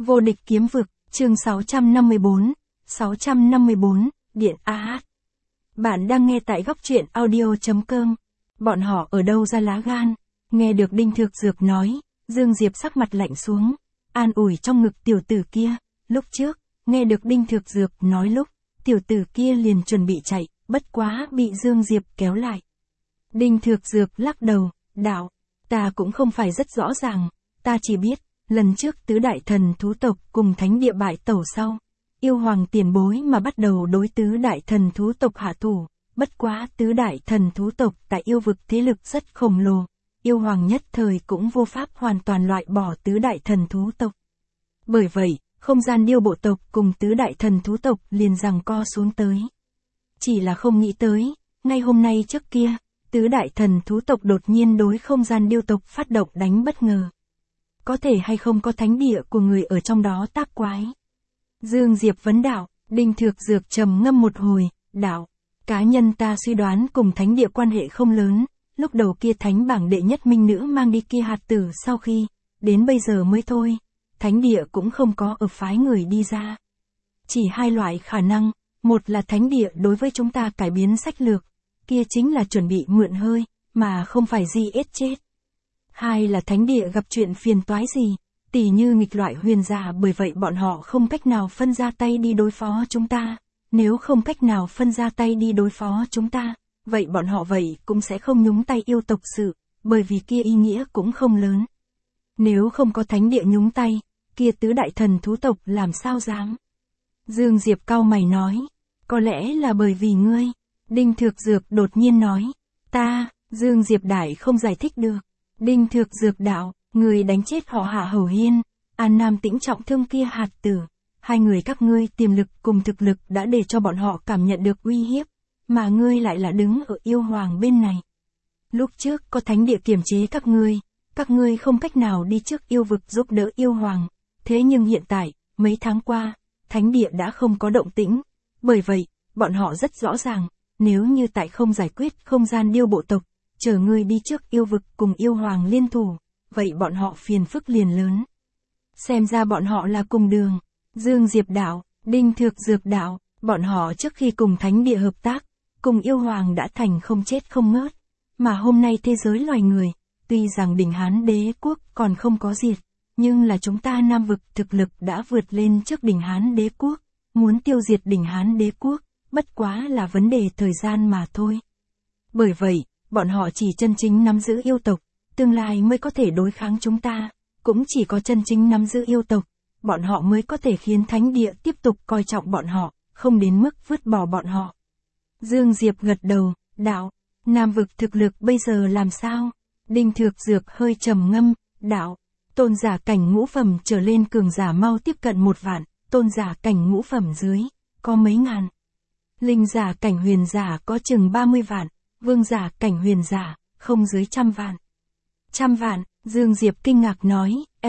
Vô địch kiếm vực, chương 654, Điện AH. Bạn đang nghe tại góc truyện audio.com. Bọn họ ở đâu ra lá gan? Nghe được Đinh Thược Dược nói, Dương Diệp sắc mặt lạnh xuống, an ủi trong ngực tiểu tử kia. Lúc trước, nghe được Đinh Thược Dược nói lúc, tiểu tử kia liền chuẩn bị chạy, bất quá bị Dương Diệp kéo lại. Đinh Thược Dược lắc đầu, đạo, ta cũng không phải rất rõ ràng, ta chỉ biết, lần trước tứ đại thần thú tộc cùng thánh địa bại tẩu sau, yêu hoàng tiền bối mà bắt đầu đối tứ đại thần thú tộc hạ thủ, bất quá tứ đại thần thú tộc tại yêu vực thế lực rất khổng lồ, yêu hoàng nhất thời cũng vô pháp hoàn toàn loại bỏ tứ đại thần thú tộc. Bởi vậy, không gian điêu bộ tộc cùng tứ đại thần thú tộc liền giằng co xuống tới. Chỉ là không nghĩ tới, ngay hôm nay trước kia, tứ đại thần thú tộc đột nhiên đối không gian điêu tộc phát động đánh bất ngờ. Có thể hay không có thánh địa của người ở trong đó tác quái? Dương Diệp vấn đạo, Đinh Thược Dược trầm ngâm một hồi, đạo, cá nhân ta suy đoán cùng thánh địa quan hệ không lớn, lúc đầu kia thánh bảng đệ nhất minh nữ mang đi kia hạt tử sau khi, đến bây giờ mới thôi, thánh địa cũng không có ở phái người đi ra. Chỉ hai loại khả năng, một là thánh địa đối với chúng ta cải biến sách lược, kia chính là chuẩn bị mượn hơi, mà không phải giết chết. Hai là thánh địa gặp chuyện phiền toái gì, tỉ như nghịch loại huyền giả, bởi vậy bọn họ không cách nào phân ra tay đi đối phó chúng ta. Nếu không cách nào phân ra tay đi đối phó chúng ta, vậy bọn họ vậy cũng sẽ không nhúng tay yêu tộc sự, bởi vì kia ý nghĩa cũng không lớn. Nếu không có thánh địa nhúng tay, kia tứ đại thần thú tộc làm sao dám? Dương Diệp cau mày nói, có lẽ là bởi vì ngươi. Đinh Thược Dược đột nhiên nói, ta, Dương Diệp đại không giải thích được. Đinh Thược Dược đạo, người đánh chết họ Hạ Hầu Hiên, An Nam Tĩnh trọng thương kia hạt tử. Hai người các ngươi tiềm lực cùng thực lực đã để cho bọn họ cảm nhận được uy hiếp, mà ngươi lại là đứng ở yêu hoàng bên này. Lúc trước có thánh địa kiềm chế các ngươi không cách nào đi trước yêu vực giúp đỡ yêu hoàng. Thế nhưng hiện tại, mấy tháng qua, thánh địa đã không có động tĩnh. Bởi vậy, bọn họ rất rõ ràng, nếu như tại không giải quyết không gian điêu bộ tộc, chờ ngươi đi trước yêu vực cùng yêu hoàng liên thủ, vậy bọn họ phiền phức liền lớn. Xem ra bọn họ là cùng đường. Dương Diệp đạo, Đinh Thược Dược đạo, bọn họ trước khi cùng thánh địa hợp tác, cùng yêu hoàng đã thành không chết không ngớt. Mà hôm nay thế giới loài người, tuy rằng đỉnh Hán đế quốc còn không có diệt, nhưng là chúng ta Nam vực thực lực đã vượt lên trước đỉnh Hán đế quốc, muốn tiêu diệt đỉnh Hán đế quốc, bất quá là vấn đề thời gian mà thôi. Bởi vậy, bọn họ chỉ chân chính nắm giữ yêu tộc, tương lai mới có thể đối kháng chúng ta, cũng chỉ có chân chính nắm giữ yêu tộc, bọn họ mới có thể khiến thánh địa tiếp tục coi trọng bọn họ, không đến mức vứt bỏ bọn họ. Dương Diệp gật đầu, đạo, Nam vực thực lực bây giờ làm sao? Đinh Thược Dược hơi trầm ngâm, đạo, tôn giả cảnh ngũ phẩm trở lên cường giả mau tiếp cận 1 vạn, tôn giả cảnh ngũ phẩm dưới, có mấy ngàn. Linh giả cảnh huyền giả có chừng 30 vạn, vương giả cảnh huyền giả, không dưới 100 vạn. 100 vạn, Dương Diệp kinh ngạc nói,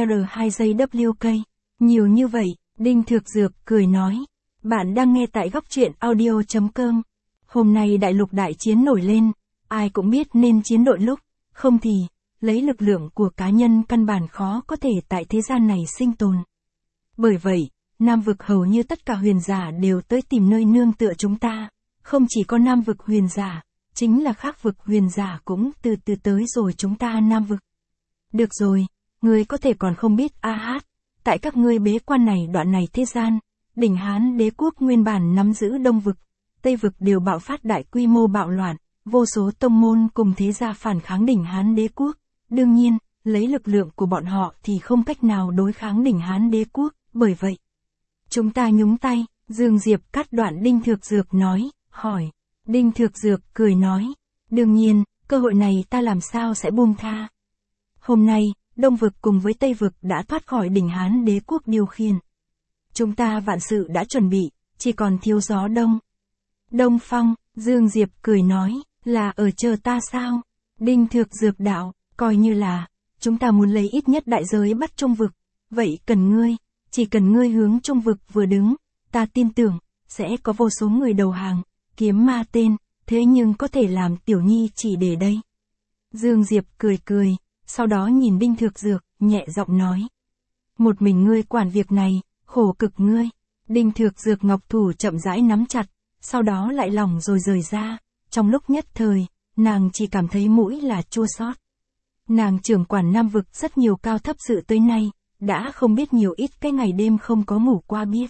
R2JWK, nhiều như vậy, Đinh Thược Dược cười nói, bạn đang nghe tại góc truyện audio.com. Hôm nay đại lục đại chiến nổi lên, ai cũng biết nên chiến đội lúc, không thì, lấy lực lượng của cá nhân căn bản khó có thể tại thế gian này sinh tồn. Bởi vậy, Nam vực hầu như tất cả huyền giả đều tới tìm nơi nương tựa chúng ta, không chỉ có Nam vực huyền giả, chính là khác vực huyền giả cũng từ từ tới rồi chúng ta Nam vực. Được rồi, ngươi có thể còn không biết tại các ngươi bế quan này đoạn này thế gian, đỉnh Hán đế quốc nguyên bản nắm giữ Đông vực, Tây vực đều bạo phát đại quy mô bạo loạn, vô số tông môn cùng thế gia phản kháng đỉnh Hán đế quốc. Đương nhiên, lấy lực lượng của bọn họ thì không cách nào đối kháng đỉnh Hán đế quốc, bởi vậy, chúng ta nhúng tay. Dương Diệp cắt đoạn Đinh Thược Dược nói, hỏi. Đinh Thược Dược cười nói, đương nhiên, cơ hội này ta làm sao sẽ buông tha. Hôm nay, Đông vực cùng với Tây vực đã thoát khỏi đỉnh Hán đế quốc điều khiển. Chúng ta vạn sự đã chuẩn bị, chỉ còn thiếu gió đông. Đông phong, Dương Diệp cười nói, là ở chờ ta sao? Đinh Thược Dược đạo, coi như là, chúng ta muốn lấy ít nhất đại giới bắt Trung vực. Vậy cần ngươi, chỉ cần ngươi hướng Trung vực vừa đứng, ta tin tưởng, sẽ có vô số người đầu hàng, kiếm ma tên, thế nhưng có thể làm tiểu nhi chỉ để đây. Dương Diệp cười cười, sau đó nhìn Đinh Thược Dược, nhẹ giọng nói. Một mình ngươi quản việc này, khổ cực ngươi. Đinh Thược Dược ngọc thủ chậm rãi nắm chặt, sau đó lại lỏng rồi rời ra. Trong lúc nhất thời, nàng chỉ cảm thấy mũi là chua xót. Nàng trưởng quản Nam vực rất nhiều cao thấp sự tới nay, đã không biết nhiều ít cái ngày đêm không có ngủ qua biết.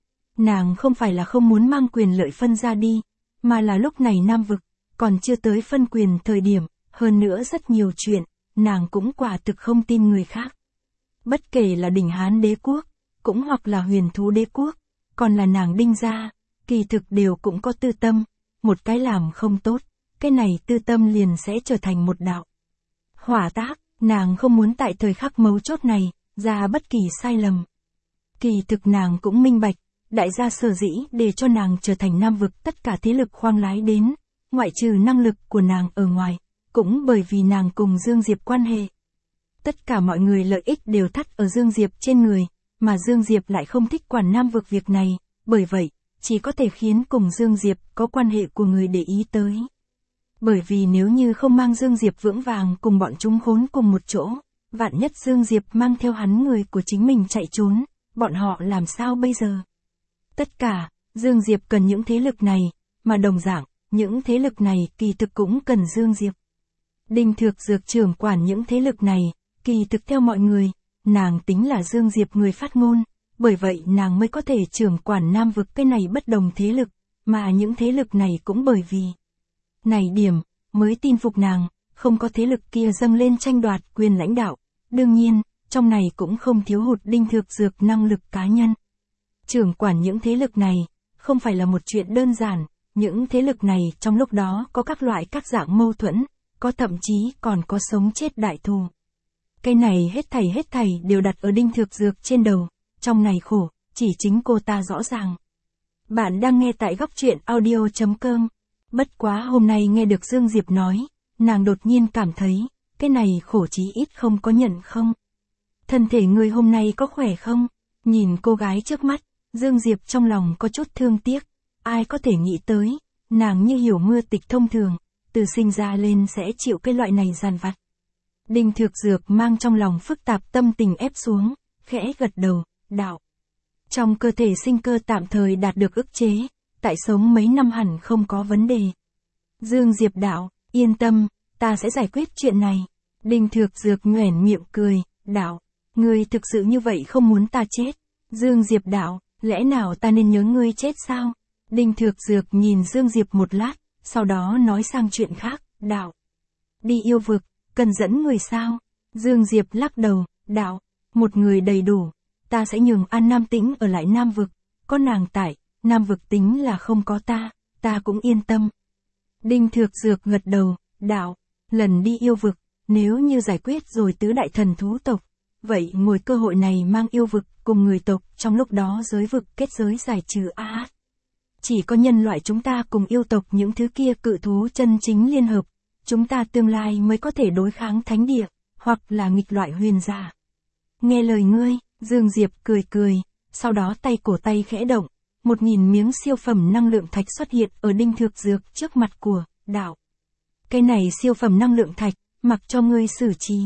Nàng không phải là không muốn mang quyền lợi phân ra đi, mà là lúc này Nam vực, còn chưa tới phân quyền thời điểm, hơn nữa rất nhiều chuyện, nàng cũng quả thực không tin người khác. Bất kể là Đỉnh Hán đế quốc, cũng hoặc là Huyền Thú đế quốc, còn là nàng Đinh gia, kỳ thực đều cũng có tư tâm, một cái làm không tốt, cái này tư tâm liền sẽ trở thành một đạo hỏa tác, nàng không muốn tại thời khắc mấu chốt này, ra bất kỳ sai lầm. Kỳ thực nàng cũng minh bạch, đại gia sở dĩ để cho nàng trở thành Nam vực tất cả thế lực khoang lái đến, ngoại trừ năng lực của nàng ở ngoài, cũng bởi vì nàng cùng Dương Diệp quan hệ. Tất cả mọi người lợi ích đều thắt ở Dương Diệp trên người, mà Dương Diệp lại không thích quản Nam vực việc này, bởi vậy, chỉ có thể khiến cùng Dương Diệp có quan hệ của người để ý tới. Bởi vì nếu như không mang Dương Diệp vững vàng cùng bọn chúng khốn cùng một chỗ, vạn nhất Dương Diệp mang theo hắn người của chính mình chạy trốn, bọn họ làm sao bây giờ? Tất cả, Dương Diệp cần những thế lực này, mà đồng dạng, những thế lực này kỳ thực cũng cần Dương Diệp. Đinh Thược Dược trưởng quản những thế lực này, kỳ thực theo mọi người, nàng tính là Dương Diệp người phát ngôn, bởi vậy nàng mới có thể trưởng quản Nam vực cái này bất đồng thế lực, mà những thế lực này cũng bởi vì này điểm, mới tin phục nàng, không có thế lực kia dâng lên tranh đoạt quyền lãnh đạo. Đương nhiên, trong này cũng không thiếu hụt Đinh Thược Dược năng lực cá nhân. Trưởng quản những thế lực này, không phải là một chuyện đơn giản, những thế lực này trong lúc đó có các loại các dạng mâu thuẫn, có thậm chí còn có sống chết đại thù. Cái này hết thảy đều đặt ở Đinh Thược Dược trên đầu, trong này khổ, chỉ chính cô ta rõ ràng. Bạn đang nghe tại góc truyện audio.com. Bất quá hôm nay nghe được Dương Diệp nói, nàng đột nhiên cảm thấy, cái này khổ chí ít không có nhận không. Thân thể người hôm nay có khỏe không? Nhìn cô gái trước mắt, Dương Diệp trong lòng có chút thương tiếc, ai có thể nghĩ tới, nàng như hiểu mưa tịch thông thường, từ sinh ra lên sẽ chịu cái loại này giàn vặt. Đinh Thược Dược mang trong lòng phức tạp tâm tình ép xuống, khẽ gật đầu, đạo. Trong cơ thể sinh cơ tạm thời đạt được ức chế, tại sống mấy năm hẳn không có vấn đề. Dương Diệp đạo, yên tâm, ta sẽ giải quyết chuyện này. Đinh Thược Dược nhoẻn miệng cười, đạo, ngươi thực sự như vậy không muốn ta chết. Dương Diệp đạo, lẽ nào ta nên nhớ ngươi chết sao? Đinh Thược Dược nhìn Dương Diệp một lát, sau đó nói sang chuyện khác, đạo. Đi yêu vực, cần dẫn người sao? Dương Diệp lắc đầu, đạo, một người đầy đủ, ta sẽ nhường An Nam Tĩnh ở lại Nam vực, có nàng tại, Nam vực tính là không có ta cũng yên tâm. Đinh Thược Dược gật đầu, đạo, lần đi yêu vực, nếu như giải quyết rồi tứ đại thần thú tộc, vậy ngồi cơ hội này mang yêu vực cùng người tộc trong lúc đó giới vực kết giới giải trừ a. Chỉ có nhân loại chúng ta cùng yêu tộc những thứ kia cự thú chân chính liên hợp, chúng ta tương lai mới có thể đối kháng thánh địa, hoặc là nghịch loại huyền giả. Nghe lời ngươi, Dương Diệp cười cười, sau đó cổ tay khẽ động, 1000 miếng siêu phẩm năng lượng thạch xuất hiện ở Đinh Thược Dược trước mặt của đạo. Cái này siêu phẩm năng lượng thạch, mặc cho ngươi xử trí.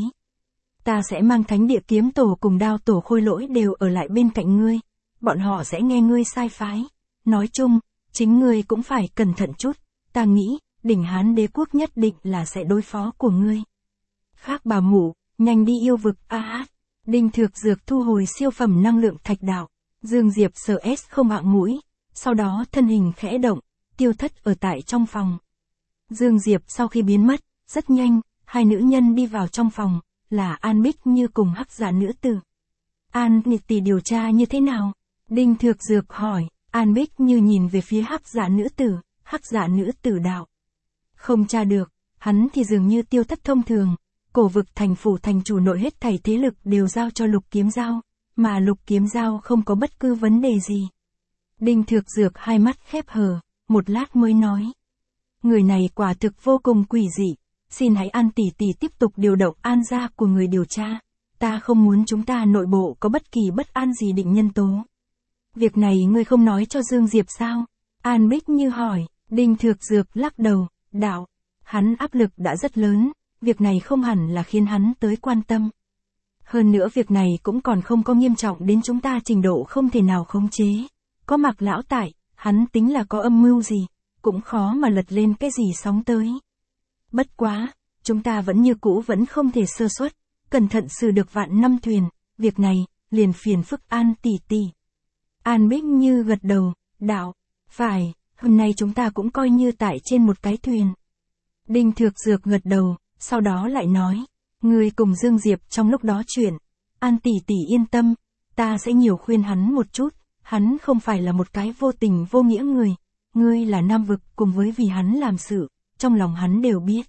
Ta sẽ mang thánh địa kiếm tổ cùng đao tổ khôi lỗi đều ở lại bên cạnh ngươi, bọn họ sẽ nghe ngươi sai phái. Nói chung, chính ngươi cũng phải cẩn thận chút, ta nghĩ, Đỉnh Hán đế quốc nhất định là sẽ đối phó của ngươi. Khác bà mụ, nhanh đi yêu vực a. Đinh Thược Dược thu hồi siêu phẩm năng lượng thạch đạo. Dương Diệp sờ không hạng mũi, sau đó thân hình khẽ động, tiêu thất ở tại trong phòng. Dương Diệp sau khi biến mất, rất nhanh, hai nữ nhân đi vào trong phòng, là An Bích Như cùng Hắc Giả nữ tử. An tỷ điều tra như thế nào? Đinh Thược Dược hỏi. An Bích Như nhìn về phía Hắc Giả nữ tử đạo. Không tra được, hắn thì dường như tiêu thất thông thường, cổ vực thành phủ thành chủ nội hết thảy thế lực đều giao cho Lục Kiếm Giao, mà Lục Kiếm Giao không có bất cứ vấn đề gì. Đinh Thược Dược hai mắt khép hờ, một lát mới nói. Người này quả thực vô cùng quỷ dị, xin hãy An tỷ tiếp tục điều động An gia của người điều tra, ta không muốn chúng ta nội bộ có bất kỳ bất an gì định nhân tố. Việc này ngươi không nói cho Dương Diệp sao? An Bích Như hỏi. Đinh Thược Dược lắc đầu, đạo, hắn áp lực đã rất lớn, việc này không hẳn là khiến hắn tới quan tâm. Hơn nữa việc này cũng còn không có nghiêm trọng đến chúng ta trình độ không thể nào khống chế. Có Mạc lão tại, hắn tính là có âm mưu gì, cũng khó mà lật lên cái gì sóng tới. Bất quá, chúng ta vẫn như cũ vẫn không thể sơ suất, cẩn thận xử được vạn năm thuyền, việc này, liền phiền phức An tỷ tỷ. An Bích Như gật đầu, đạo, phải, hôm nay chúng ta cũng coi như tại trên một cái thuyền. Đinh Thược Dược gật đầu, sau đó lại nói, ngươi cùng Dương Diệp trong lúc đó chuyện, An tỷ tỷ yên tâm, ta sẽ nhiều khuyên hắn một chút, hắn không phải là một cái vô tình vô nghĩa người, ngươi là Nam Vực cùng với vì hắn làm sự, trong lòng hắn đều biết.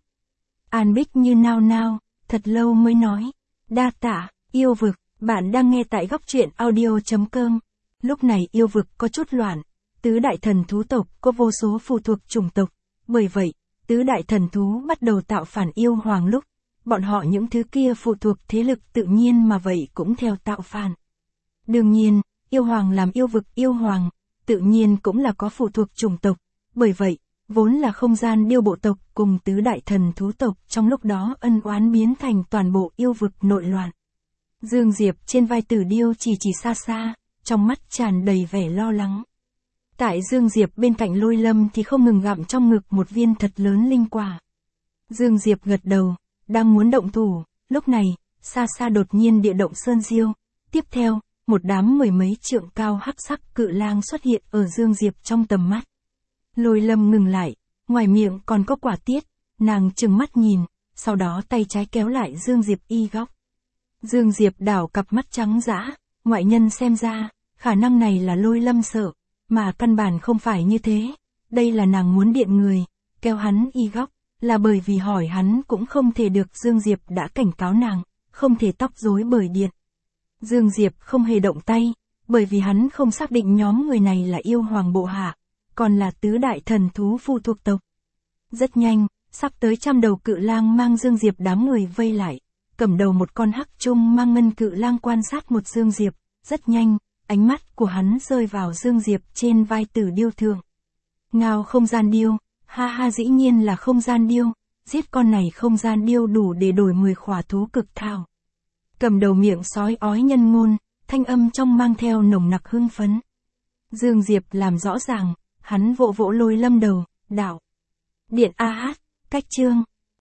An Bích Như nao nao, thật lâu mới nói, đa tạ, Yêu Vực, bạn đang nghe tại góc truyện audio.com. Lúc này Yêu Vực có chút loạn, tứ đại thần thú tộc có vô số phụ thuộc chủng tộc, bởi vậy, tứ đại thần thú bắt đầu tạo phản yêu hoàng lúc, bọn họ những thứ kia phụ thuộc thế lực tự nhiên mà vậy cũng theo tạo phản. Đương nhiên, yêu hoàng làm Yêu Vực yêu hoàng, tự nhiên cũng là có phụ thuộc chủng tộc, bởi vậy, vốn là không gian điêu bộ tộc cùng tứ đại thần thú tộc trong lúc đó ân oán biến thành toàn bộ Yêu Vực nội loạn. Dương Diệp trên vai Tử Điêu chỉ xa xa, trong mắt tràn đầy vẻ lo lắng. Tại Dương Diệp bên cạnh Lôi Lâm thì không ngừng gặm trong ngực một viên thật lớn linh quả. Dương Diệp gật đầu, đang muốn động thủ, lúc này, xa xa đột nhiên địa động sơn diêu, tiếp theo, một đám mười mấy trượng cao hắc sắc cự lang xuất hiện ở Dương Diệp trong tầm mắt. Lôi Lâm ngừng lại, ngoài miệng còn có quả tiết, nàng trừng mắt nhìn, sau đó tay trái kéo lại Dương Diệp y góc. Dương Diệp đảo cặp mắt trắng dã, ngoại nhân xem ra, khả năng này là Lôi Lâm sợ, mà căn bản không phải như thế, đây là nàng muốn điện người, kéo hắn y góc, là bởi vì hỏi hắn cũng không thể được. Dương Diệp đã cảnh cáo nàng, không thể tóc rối bởi điện. Dương Diệp không hề động tay, bởi vì hắn không xác định nhóm người này là yêu hoàng bộ hạ, còn là tứ đại thần thú phụ thuộc tộc. Rất nhanh, sắp tới 100 đầu cự lang mang Dương Diệp đám người vây lại, cầm đầu một con hắc trung mang ngân cự lang quan sát một Dương Diệp, rất nhanh, ánh mắt của hắn rơi vào Dương Diệp trên vai Tử Điêu thượng. Ngao không gian điêu, ha ha, dĩ nhiên là không gian điêu, giết con này không gian điêu đủ để đổi 10 khỏa thú cực thảo. Cầm đầu miệng sói ói nhân ngôn, thanh âm trong mang theo nồng nặc hưng phấn. Dương Diệp làm rõ ràng, hắn vỗ vỗ Lôi Lâm đầu, đạo. Điện A Hát, cách chương.